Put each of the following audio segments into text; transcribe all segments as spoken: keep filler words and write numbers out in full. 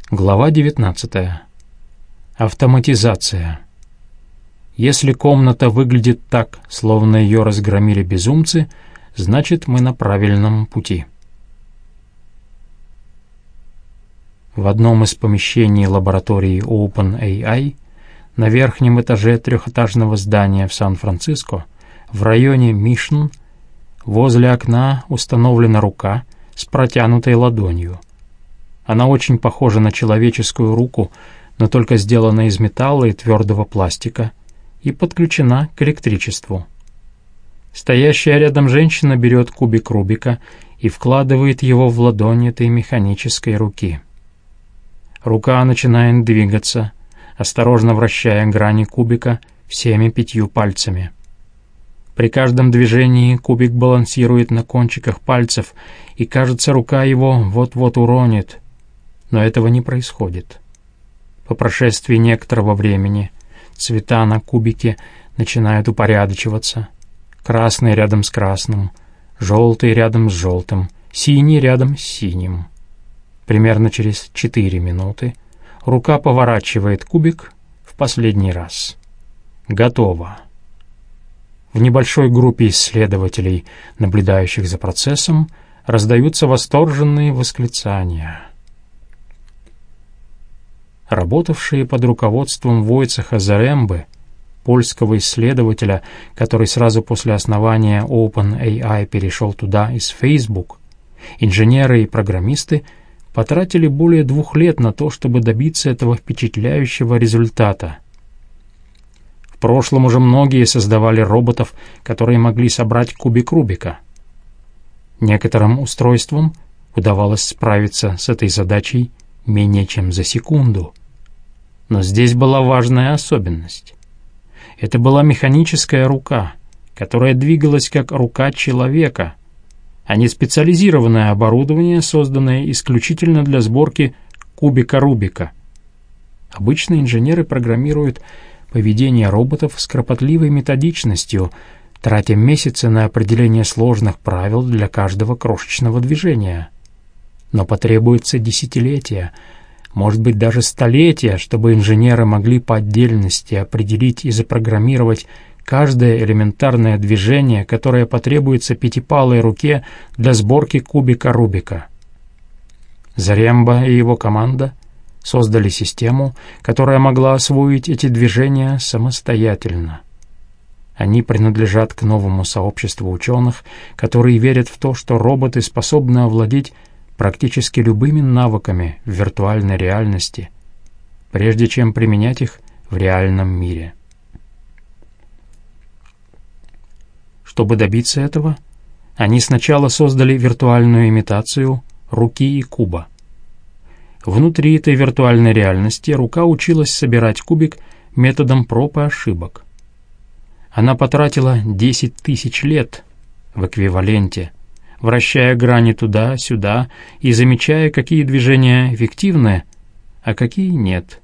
Глава девятнадцатая. Автоматизация. Если комната выглядит так, словно ее разгромили безумцы, значит, мы на правильном пути. В одном из помещений лаборатории OpenAI на верхнем этаже трехэтажного здания в Сан-Франциско, в районе Мишн, возле окна установлена рука с протянутой ладонью. Она очень похожа на человеческую руку, но только сделана из металла и твердого пластика и подключена к электричеству. Стоящая рядом женщина берет кубик Рубика и вкладывает его в ладонь этой механической руки. Рука начинает двигаться, осторожно вращая грани кубика всеми пятью пальцами. При каждом движении кубик балансирует на кончиках пальцев, и, кажется, рука его вот-вот уронит. Но этого не происходит. По прошествии некоторого времени цвета на кубике начинают упорядочиваться. Красный рядом с красным, желтый рядом с желтым, синий рядом с синим. Примерно через четыре минуты рука поворачивает кубик в последний раз. Готово. В небольшой группе исследователей, наблюдающих за процессом, раздаются восторженные восклицания. Работавшие под руководством Войцеха Зарембы, польского исследователя, который сразу после основания OpenAI перешел туда из Facebook, инженеры и программисты потратили более двух лет на то, чтобы добиться этого впечатляющего результата. В прошлом уже многие создавали роботов, которые могли собрать кубик Рубика. Некоторым устройствам удавалось справиться с этой задачей менее чем за секунду. Но здесь была важная особенность. Это была механическая рука, которая двигалась как рука человека, а не специализированное оборудование, созданное исключительно для сборки кубика Рубика. Обычно инженеры программируют поведение роботов с кропотливой методичностью, тратя месяцы на определение сложных правил для каждого крошечного движения. Но потребуется десятилетия, может быть даже столетия, чтобы инженеры могли по отдельности определить и запрограммировать каждое элементарное движение, которое потребуется пятипалой руке для сборки кубика Рубика. Заремба и его команда создали систему, которая могла освоить эти движения самостоятельно. Они принадлежат к новому сообществу ученых, которые верят в то, что роботы способны овладеть практически любыми навыками в виртуальной реальности, прежде чем применять их в реальном мире. Чтобы добиться этого, они сначала создали виртуальную имитацию руки и куба. Внутри этой виртуальной реальности рука училась собирать кубик методом проб и ошибок. Она потратила десять тысяч лет в эквиваленте, вращая грани туда-сюда и замечая, какие движения эффективны, а какие нет.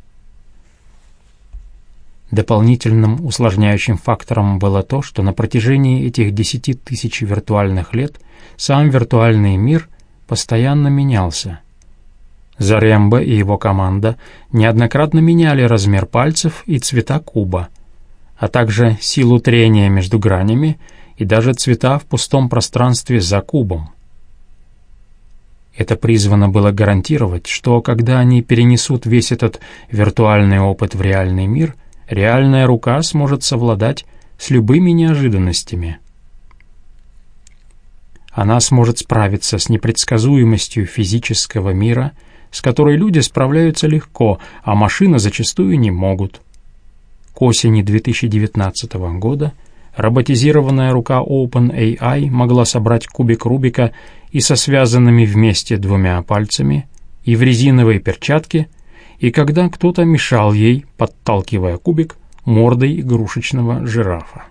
Дополнительным усложняющим фактором было то, что на протяжении этих десяти тысяч виртуальных лет сам виртуальный мир постоянно менялся. Заремба и его команда неоднократно меняли размер пальцев и цвета куба, а также силу трения между гранями и даже цвета в пустом пространстве за кубом. Это призвано было гарантировать, что когда они перенесут весь этот виртуальный опыт в реальный мир, реальная рука сможет совладать с любыми неожиданностями. Она сможет справиться с непредсказуемостью физического мира, с которой люди справляются легко, а машины зачастую не могут. К осени две тысячи девятнадцатого года роботизированная рука OpenAI могла собрать кубик Рубика и со связанными вместе двумя пальцами, и в резиновой перчатке, и когда кто-то мешал ей, подталкивая кубик мордой игрушечного жирафа.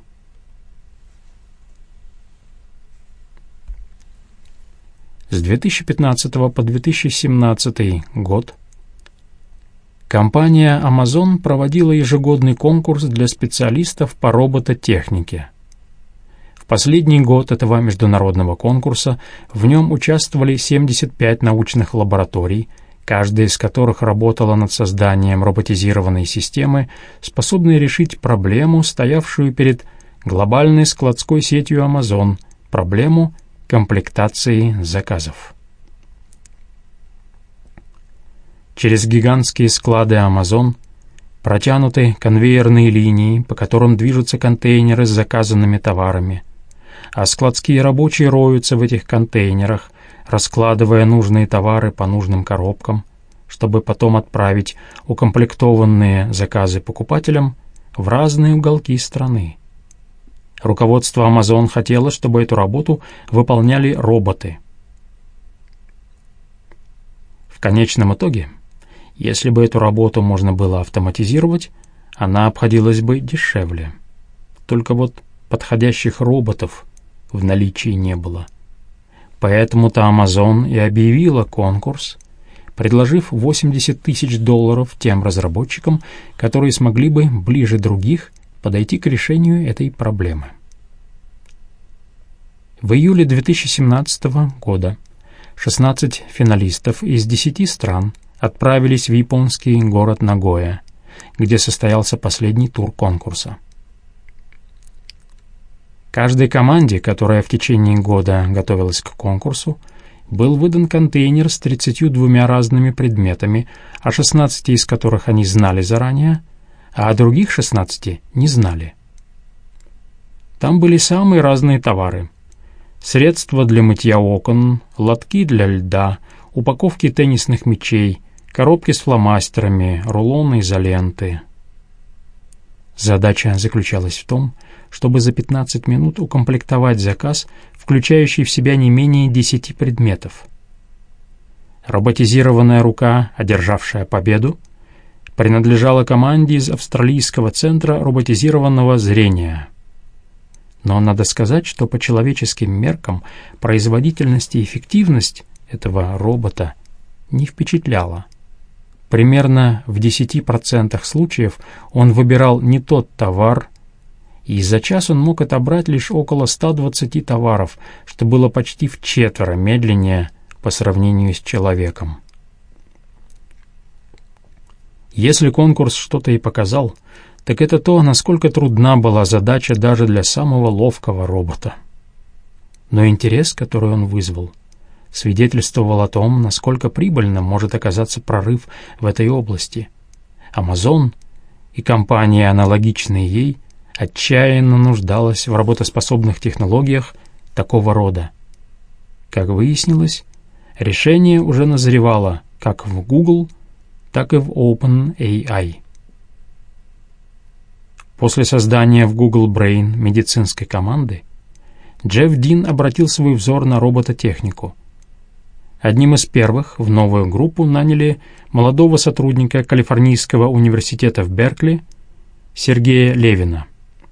С две тысячи пятнадцатого по две тысячи семнадцатый год компания Amazon проводила ежегодный конкурс для специалистов по робототехнике. В последний год этого международного конкурса в нем участвовали семьдесят пять научных лабораторий, каждая из которых работала над созданием роботизированной системы, способной решить проблему, стоявшую перед глобальной складской сетью Amazon, проблему комплектации заказов. Через гигантские склады Amazon протянуты конвейерные линии, по которым движутся контейнеры с заказанными товарами, а складские рабочие роются в этих контейнерах, раскладывая нужные товары по нужным коробкам, чтобы потом отправить укомплектованные заказы покупателям в разные уголки страны. Руководство Amazon хотело, чтобы эту работу выполняли роботы. В конечном итоге, если бы эту работу можно было автоматизировать, она обходилась бы дешевле. Только вот подходящих роботов в наличии не было. Поэтому-то Amazon и объявила конкурс, предложив восемьдесят тысяч долларов тем разработчикам, которые смогли бы ближе других подойти к решению этой проблемы. В июле две тысячи семнадцатого года шестнадцать финалистов из десяти стран отправились в японский город Нагоя, где состоялся последний тур конкурса. Каждой команде, которая в течение года готовилась к конкурсу, был выдан контейнер с тридцатью двумя разными предметами, о шестнадцати из которых они знали заранее, а о других шестнадцати не знали. Там были самые разные товары: средства для мытья окон, лотки для льда, упаковки теннисных мячей, коробки с фломастерами, рулоны изоленты. Задача заключалась в том, чтобы за пятнадцать минут укомплектовать заказ, включающий в себя не менее десяти предметов. Роботизированная рука, одержавшая победу, принадлежала команде из Австралийского центра роботизированного зрения. Но надо сказать, что по человеческим меркам производительность и эффективность этого робота не впечатляла. Примерно в десяти процентах случаев он выбирал не тот товар, и за час он мог отобрать лишь около ста двадцати товаров, что было почти вчетверо медленнее по сравнению с человеком. Если конкурс что-то и показал, так это то, насколько трудна была задача даже для самого ловкого робота. Но интерес, который он вызвал, свидетельствовал о том, насколько прибыльным может оказаться прорыв в этой области. Amazon и компания, аналогичные ей, отчаянно нуждалась в работоспособных технологиях такого рода. Как выяснилось, решение уже назревало как в Google, так и в OpenAI. После создания в Google Brain медицинской команды Джефф Дин обратил свой взор на робототехнику. Одним из первых в новую группу наняли молодого сотрудника Калифорнийского университета в Беркли Сергея Левина.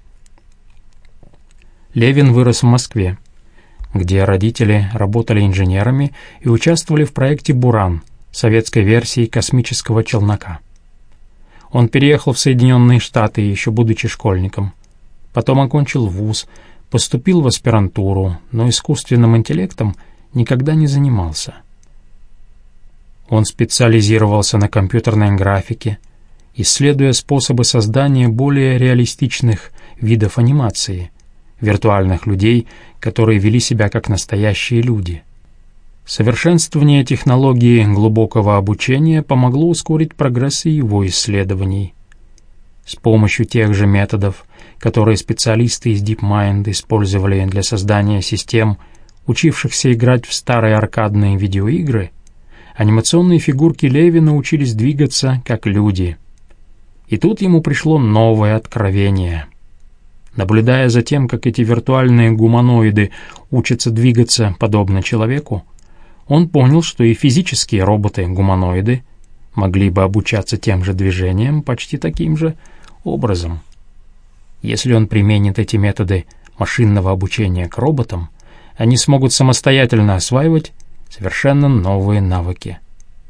Левин вырос в Москве, где родители работали инженерами и участвовали в проекте «Буран», советской версии космического челнока. Он переехал в Соединенные Штаты, еще будучи школьником. Потом окончил вуз, поступил в аспирантуру, но искусственным интеллектом никогда не занимался. Он специализировался на компьютерной графике, исследуя способы создания более реалистичных видов анимации, виртуальных людей, которые вели себя как настоящие люди. Совершенствование технологии глубокого обучения помогло ускорить прогресс и его исследований. С помощью тех же методов, которые специалисты из DeepMind использовали для создания систем, учившихся играть в старые аркадные видеоигры, анимационные фигурки Леви научились двигаться как люди. И тут ему пришло новое откровение. Наблюдая за тем, как эти виртуальные гуманоиды учатся двигаться подобно человеку, он понял, что и физические роботы-гуманоиды могли бы обучаться тем же движениям почти таким же образом. Если он применит эти методы машинного обучения к роботам, они смогут самостоятельно осваивать совершенно новые навыки.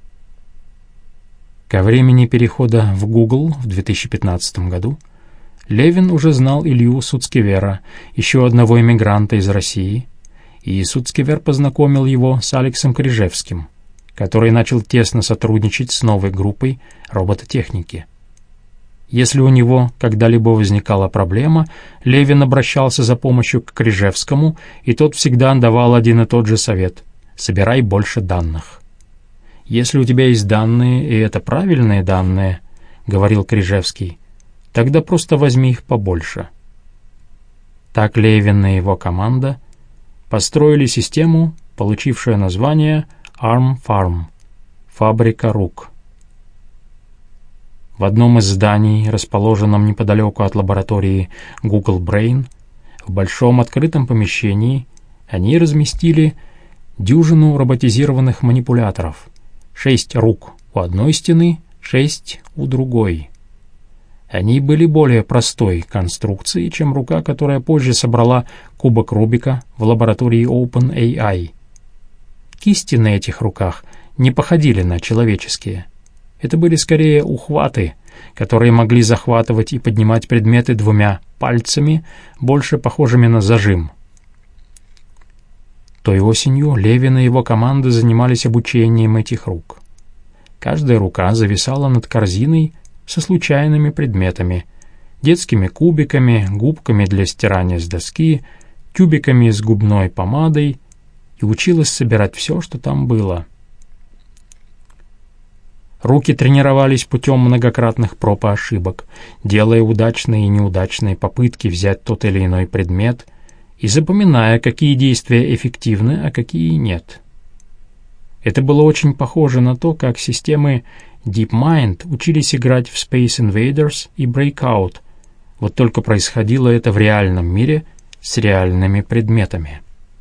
Ко времени перехода в Google в две тысячи пятнадцатом году Левин уже знал Илью Суцкевера, еще одного эмигранта из России, и Суцкевер познакомил его с Алексом Крижевским, который начал тесно сотрудничать с новой группой робототехники. Если у него когда-либо возникала проблема, Левин обращался за помощью к Крижевскому, и тот всегда давал один и тот же совет — собирай больше данных. «Если у тебя есть данные, и это правильные данные, — говорил Крижевский, — тогда просто возьми их побольше». Так Левин и его команда построили систему, получившую название Arm Farm — «Фабрика рук». В одном из зданий, расположенном неподалеку от лаборатории Google Brain, в большом открытом помещении, они разместили дюжину роботизированных манипуляторов, шесть рук у одной стены, шесть у другой. Они были более простой конструкции, чем рука, которая позже собрала кубок Рубика в лаборатории OpenAI. Кисти на этих руках не походили на человеческие. Это были скорее ухваты, которые могли захватывать и поднимать предметы двумя пальцами, больше похожими на зажим. Той осенью Левин и его команда занимались обучением этих рук. Каждая рука зависала над корзиной со случайными предметами, детскими кубиками, губками для стирания с доски, тюбиками с губной помадой, и училась собирать все, что там было. Руки тренировались путем многократных проб и ошибок, делая удачные и неудачные попытки взять тот или иной предмет и запоминая, какие действия эффективны, а какие нет. Это было очень похоже на то, как системы DeepMind учились играть в Space Invaders и Breakout, вот только происходило это в реальном мире с реальными предметами.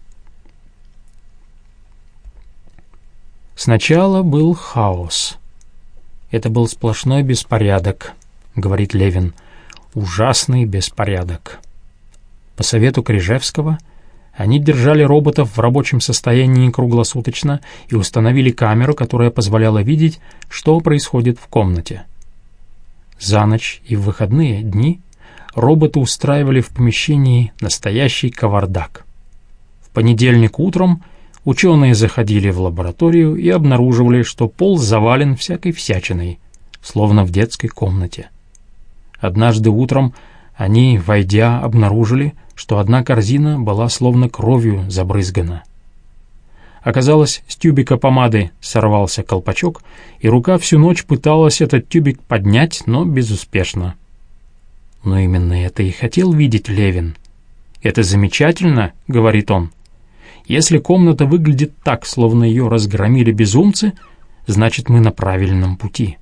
Сначала был хаос. «Это был сплошной беспорядок», — говорит Левин, — «ужасный беспорядок». По совету Крижевского они держали роботов в рабочем состоянии круглосуточно и установили камеру, которая позволяла видеть, что происходит в комнате. За ночь и в выходные дни роботы устраивали в помещении настоящий кавардак. В понедельник утром ученые заходили в лабораторию и обнаруживали, что пол завален всякой всячиной, словно в детской комнате. Однажды утром они, войдя, обнаружили, что одна корзина была словно кровью забрызгана. Оказалось, с тюбика помады сорвался колпачок, и рука всю ночь пыталась этот тюбик поднять, но безуспешно. Но именно это и хотел видеть Левин. «Это замечательно», — говорит он. «Если комната выглядит так, словно ее разгромили безумцы, значит, мы на правильном пути».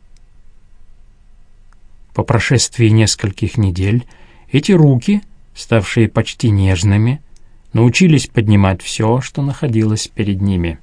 По прошествии нескольких недель эти руки, ставшие почти нежными, научились поднимать все, что находилось перед ними.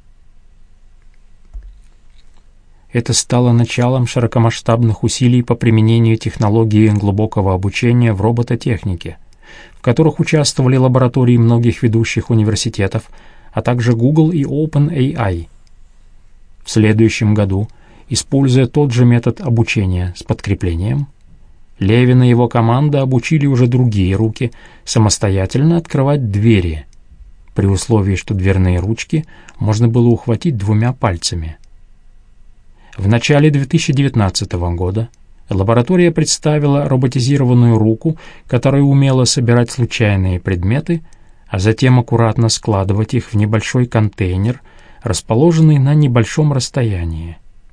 Это стало началом широкомасштабных усилий по применению технологии глубокого обучения в робототехнике, в которых участвовали лаборатории многих ведущих университетов, а также Google и OpenAI. В следующем году, используя тот же метод обучения с подкреплением, Левин и его команда обучили уже другие руки самостоятельно открывать двери, при условии, что дверные ручки можно было ухватить двумя пальцами. В начале две тысячи девятнадцатого года лаборатория представила роботизированную руку, которая умела собирать случайные предметы, а затем аккуратно складывать их в небольшой контейнер, расположенный на небольшом расстоянии.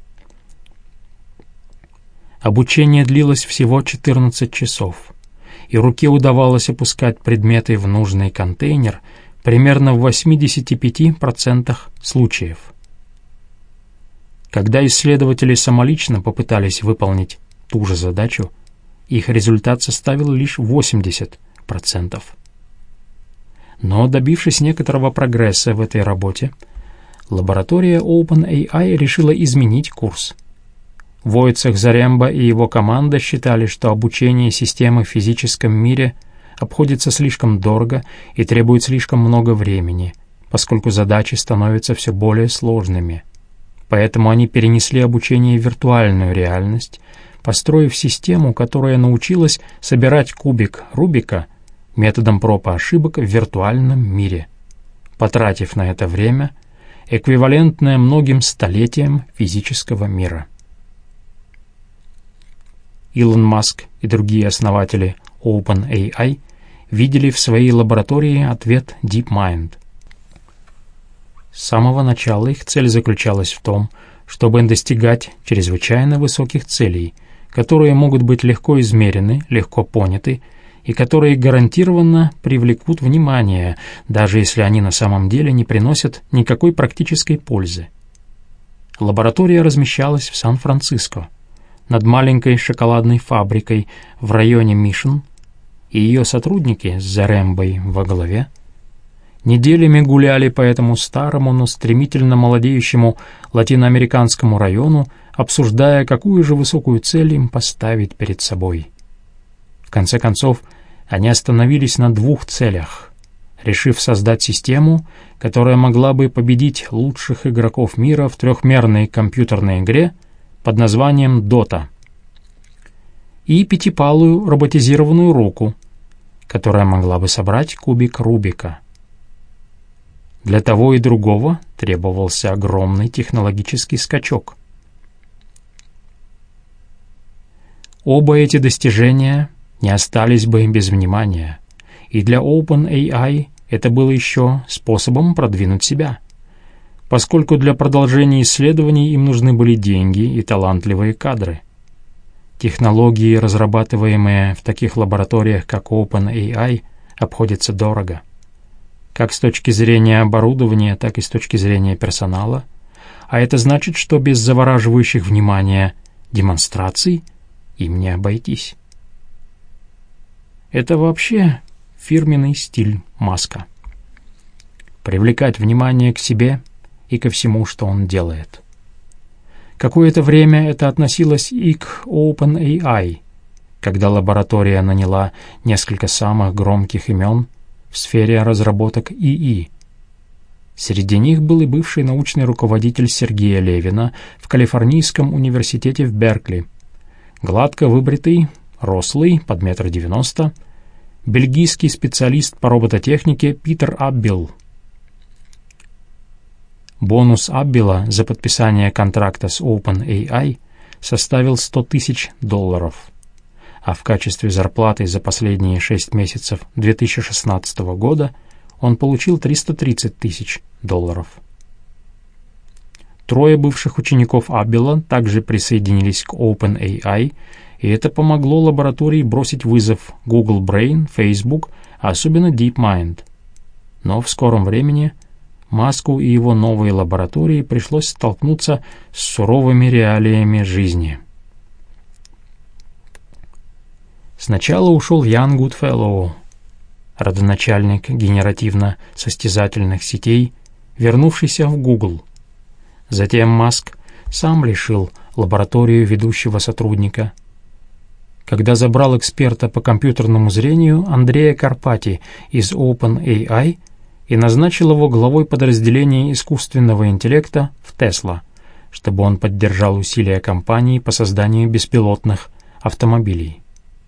Обучение длилось всего четырнадцать часов, и руке удавалось опускать предметы в нужный контейнер примерно в восемьдесят пять процентов случаев. Когда исследователи самолично попытались выполнить ту же задачу, их результат составил лишь восемьдесят процентов. Но, добившись некоторого прогресса в этой работе, лаборатория OpenAI решила изменить курс. Войцех Заремба и его команда считали, что обучение системы в физическом мире обходится слишком дорого и требует слишком много времени, поскольку задачи становятся все более сложными. Поэтому они перенесли обучение в виртуальную реальность, построив систему, которая научилась собирать кубик Рубика методом проб и ошибок в виртуальном мире. Потратив на это время, эквивалентное многим столетиям физического мира. Илон Маск и другие основатели OpenAI видели в своей лаборатории ответ DeepMind. С самого начала их цель заключалась в том, чтобы достигать чрезвычайно высоких целей, которые могут быть легко измерены, легко поняты и которые гарантированно привлекут внимание, даже если они на самом деле не приносят никакой практической пользы. Лаборатория размещалась в Сан-Франциско, над маленькой шоколадной фабрикой в районе Мишн, и ее сотрудники с Зарембой во главе неделями гуляли по этому старому, но стремительно молодеющему латиноамериканскому району, обсуждая, какую же высокую цель им поставить перед собой. В конце концов, они остановились на двух целях, решив создать систему, которая могла бы победить лучших игроков мира в трехмерной компьютерной игре под названием Дота, и пятипалую роботизированную руку, которая могла бы собрать кубик Рубика. Для того и другого требовался огромный технологический скачок. Оба эти достижения не остались бы без внимания, и для OpenAI это было еще способом продвинуть себя, поскольку для продолжения исследований им нужны были деньги и талантливые кадры. Технологии, разрабатываемые в таких лабораториях, как OpenAI, обходятся дорого, как с точки зрения оборудования, так и с точки зрения персонала, а это значит, что без завораживающих внимания демонстраций им не обойтись. Это вообще фирменный стиль Маска. Привлекать внимание к себе и ко всему, что он делает. Какое-то время это относилось и к OpenAI, когда лаборатория наняла несколько самых громких имен в сфере разработок ИИ. Среди них был и бывший научный руководитель Сергея Левина в Калифорнийском университете в Беркли, гладко выбритый, рослый, под метр девяносто, бельгийский специалист по робототехнике Питер Аббил. Бонус Аббила за подписание контракта с OpenAI составил сто тысяч долларов, а в качестве зарплаты за последние шесть месяцев две тысячи шестнадцатого года он получил триста тридцать тысяч долларов. Трое бывших учеников Аббила также присоединились к OpenAI, и это помогло лаборатории бросить вызов Google Brain, Facebook, а особенно DeepMind. Но в скором времени Маску и его новой лаборатории пришлось столкнуться с суровыми реалиями жизни. Сначала ушел Ян Гудфеллоу, родоначальник генеративно-состязательных сетей, вернувшийся в Google. Затем Маск сам лишил лабораторию ведущего сотрудника. Когда забрал эксперта по компьютерному зрению Андрея Карпати из OpenAI и назначил его главой подразделения искусственного интеллекта в Tesla, чтобы он поддержал усилия компании по созданию беспилотных автомобилей.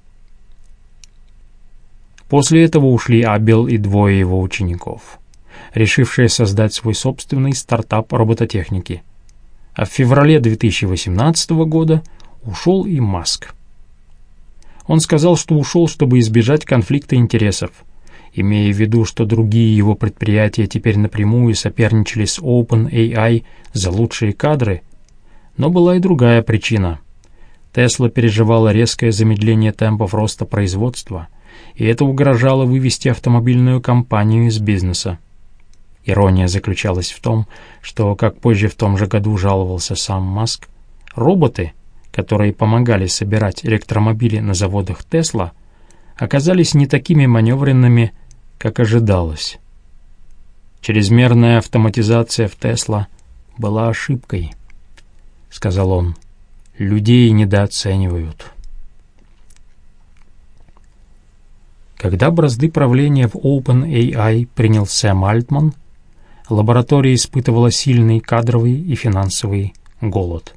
После этого ушли Аббил и двое его учеников, решившие создать свой собственный стартап робототехники. А в феврале две тысячи восемнадцатого года ушел и Маск. Он сказал, что ушел, чтобы избежать конфликта интересов, имея в виду, что другие его предприятия теперь напрямую соперничали с OpenAI за лучшие кадры. Но была и другая причина. Tesla переживала резкое замедление темпов роста производства, и это угрожало вывести автомобильную компанию из бизнеса. Ирония заключалась в том, что, как позже в том же году жаловался сам Маск, роботы, которые помогали собирать электромобили на заводах Tesla, оказались не такими маневренными, как ожидалось. «Чрезмерная автоматизация в Tesla была ошибкой», — сказал он. «Людей недооценивают». Когда бразды правления в OpenAI принял Сэм Альтман, лаборатория испытывала сильный кадровый и финансовый голод.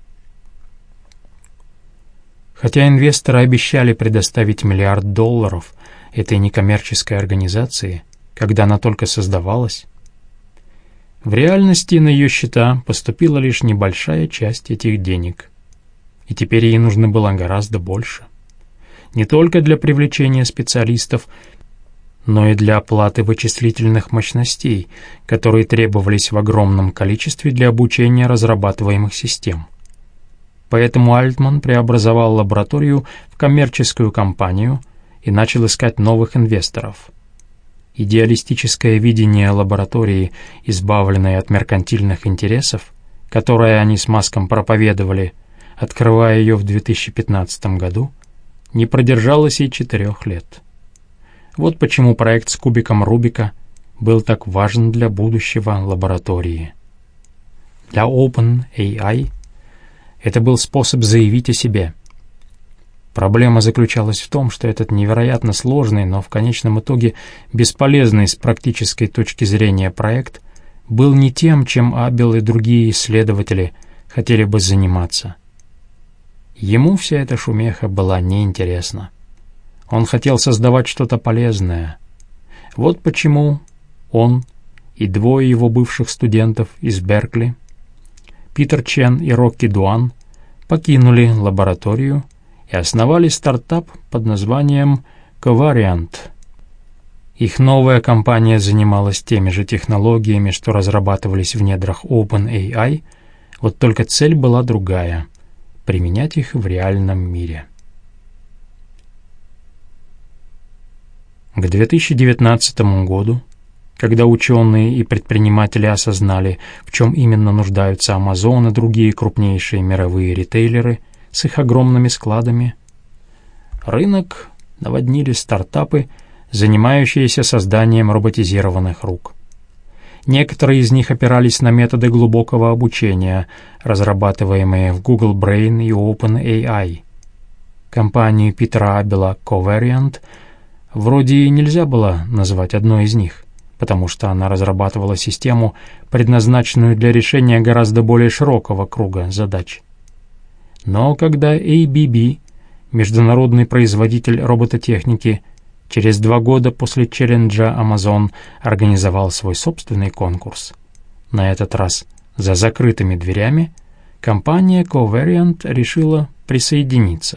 Хотя инвесторы обещали предоставить миллиард долларов этой некоммерческой организации, когда она только создавалась, В реальности на ее счета поступила лишь небольшая часть этих денег. И теперь ей нужно было гораздо больше. Не только для привлечения специалистов, но и для оплаты вычислительных мощностей, которые требовались в огромном количестве для обучения разрабатываемых систем. Поэтому Альтман преобразовал лабораторию в коммерческую компанию и начал искать новых инвесторов. Идеалистическое видение лаборатории, избавленной от меркантильных интересов, которое они с Маском проповедовали, открывая ее в две тысячи пятнадцатом году, не продержалось и четырех лет. Вот почему проект с кубиком Рубика был так важен для будущего лаборатории. Для OpenAI это был способ заявить о себе. Проблема заключалась в том, что этот невероятно сложный, но в конечном итоге бесполезный с практической точки зрения проект был не тем, чем Абел и другие исследователи хотели бы заниматься. Ему вся эта шумеха была неинтересна. Он хотел создавать что-то полезное. Вот почему он и двое его бывших студентов из Беркли, Питер Чен и Рокки Дуан, покинули лабораторию и основали стартап под названием Covariant. Их новая компания занималась теми же технологиями, что разрабатывались в недрах OpenAI, вот только цель была другая — применять их в реальном мире. К две тысячи девятнадцатому году, когда ученые и предприниматели осознали, в чем именно нуждаются Amazon и другие крупнейшие мировые ритейлеры с их огромными складами, рынок наводнили стартапы, занимающиеся созданием роботизированных рук. Некоторые из них опирались на методы глубокого обучения, разрабатываемые в Google Brain и OpenAI. Компанию Питера Абела Covariant вроде и нельзя было назвать одной из них, потому что она разрабатывала систему, предназначенную для решения гораздо более широкого круга задач. Но когда эй би би, международный производитель робототехники, через два года после челленджа Amazon организовал свой собственный конкурс, на этот раз за закрытыми дверями, компания Covariant решила присоединиться.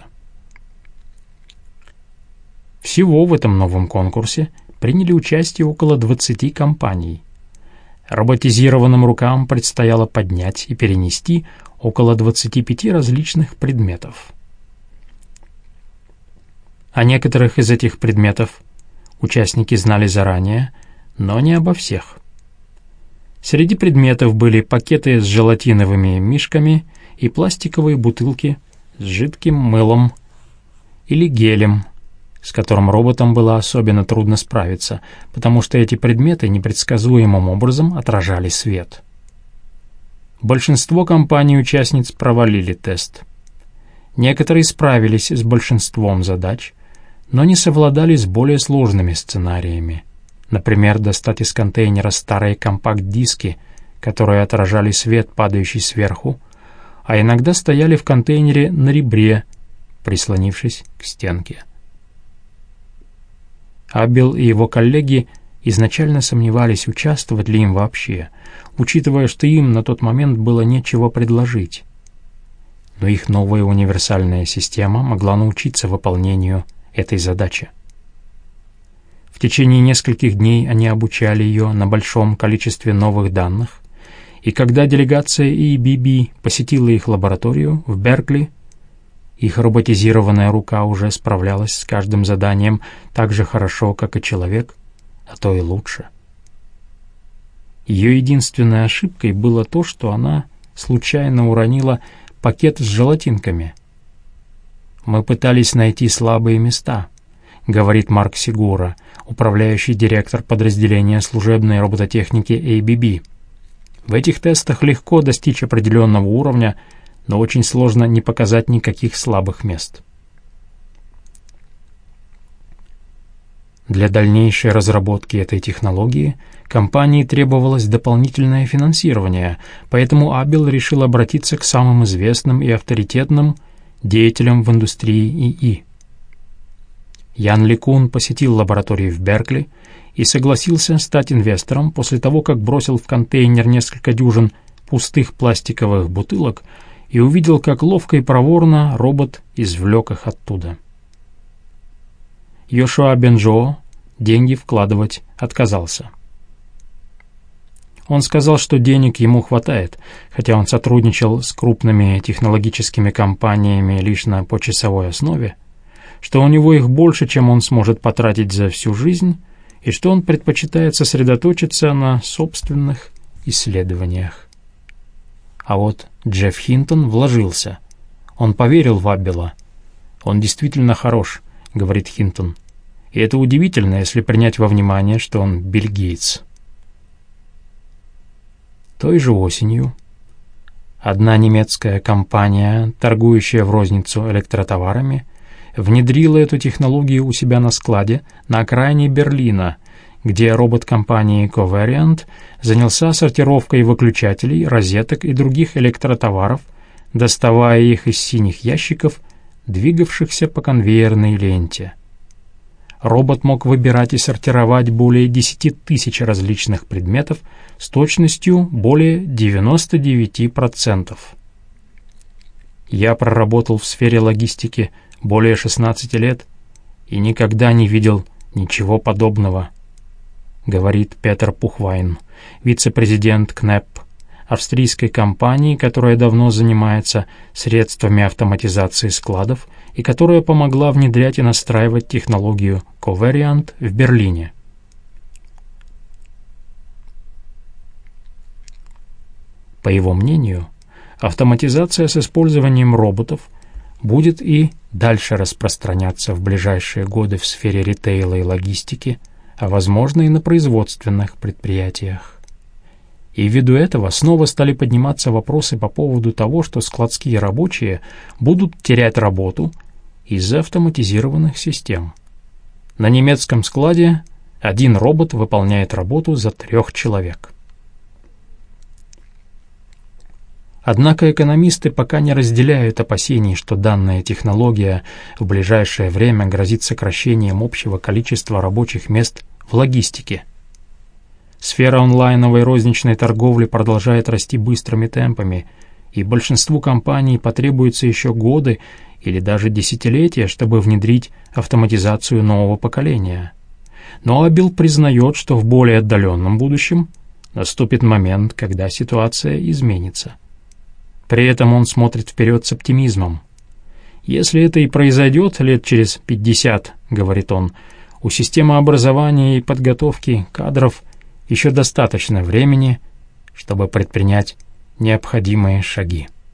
Всего в этом новом конкурсе приняли участие около двадцати компаний. Роботизированным рукам предстояло поднять и перенести около двадцати пяти различных предметов. О некоторых из этих предметов участники знали заранее, но не обо всех. Среди предметов были пакеты с желатиновыми мишками и пластиковые бутылки с жидким мылом или гелем, с которым роботам было особенно трудно справиться, потому что эти предметы непредсказуемым образом отражали свет. Большинство компаний-участниц провалили тест. Некоторые справились с большинством задач, но не совладали с более сложными сценариями. Например, достать из контейнера старые компакт-диски, которые отражали свет, падающий сверху, а иногда стояли в контейнере на ребре, прислонившись к стенке. Абел и его коллеги изначально сомневались, участвовать ли им вообще, учитывая, что им на тот момент было нечего предложить. Но их новая универсальная система могла научиться выполнению этой задачи. В течение нескольких дней они обучали ее на большом количестве новых данных, и когда делегация эй би би посетила их лабораторию в Беркли, их роботизированная рука уже справлялась с каждым заданием так же хорошо, как и человек, а то и лучше. Ее единственной ошибкой было то, что она случайно уронила пакет с желатинками. «Мы пытались найти слабые места», — говорит Марк Сигура, управляющий директор подразделения служебной робототехники эй би би. «В этих тестах легко достичь определенного уровня, но очень сложно не показать никаких слабых мест». Для дальнейшей разработки этой технологии компании требовалось дополнительное финансирование, поэтому Абел решил обратиться к самым известным и авторитетным деятелям в индустрии ИИ. Ян Ли Кун посетил лабораторию в Беркли и согласился стать инвестором после того, как бросил в контейнер несколько дюжин пустых пластиковых бутылок и увидел, как ловко и проворно робот извлек их оттуда. Йошуа Бенджоо деньги вкладывать отказался. Он сказал, что денег ему хватает, хотя он сотрудничал с крупными технологическими компаниями лишь на почасовой основе, что у него их больше, чем он сможет потратить за всю жизнь, и что он предпочитает сосредоточиться на собственных исследованиях. А вот Джефф Хинтон вложился. Он поверил в Аббела. «Он действительно хорош», — говорит Хинтон. «И это удивительно, если принять во внимание, что он Билл Гейтс». Той же осенью одна немецкая компания, торгующая в розницу электротоварами, внедрила эту технологию у себя на складе на окраине Берлина, где робот компании Covariant занялся сортировкой выключателей, розеток и других электротоваров, доставая их из синих ящиков, двигавшихся по конвейерной ленте. Робот мог выбирать и сортировать более десяти тысяч различных предметов с точностью более девяноста девяти процентов. «Я проработал в сфере логистики более шестнадцати лет и никогда не видел ничего подобного», — говорит Петер Пухвайн, вице-президент КНЭП, австрийской компании, которая давно занимается средствами автоматизации складов и которая помогла внедрять и настраивать технологию Covariant в Берлине. По его мнению, автоматизация с использованием роботов будет и дальше распространяться в ближайшие годы в сфере ритейла и логистики, а возможно и на производственных предприятиях. И ввиду этого снова стали подниматься вопросы по поводу того, что складские рабочие будут терять работу из-за автоматизированных систем. На немецком складе один робот выполняет работу за трех человек. Однако экономисты пока не разделяют опасений, что данная технология в ближайшее время грозит сокращением общего количества рабочих мест в логистике. Сфера онлайновой розничной торговли продолжает расти быстрыми темпами, и большинству компаний потребуется еще годы или даже десятилетия, чтобы внедрить автоматизацию нового поколения. Но Аббел признает, что в более отдаленном будущем наступит момент, когда ситуация изменится. При этом он смотрит вперед с оптимизмом. «Если это и произойдет лет через пятьдесят, — говорит он, — у системы образования и подготовки кадров еще достаточно времени, чтобы предпринять необходимые шаги».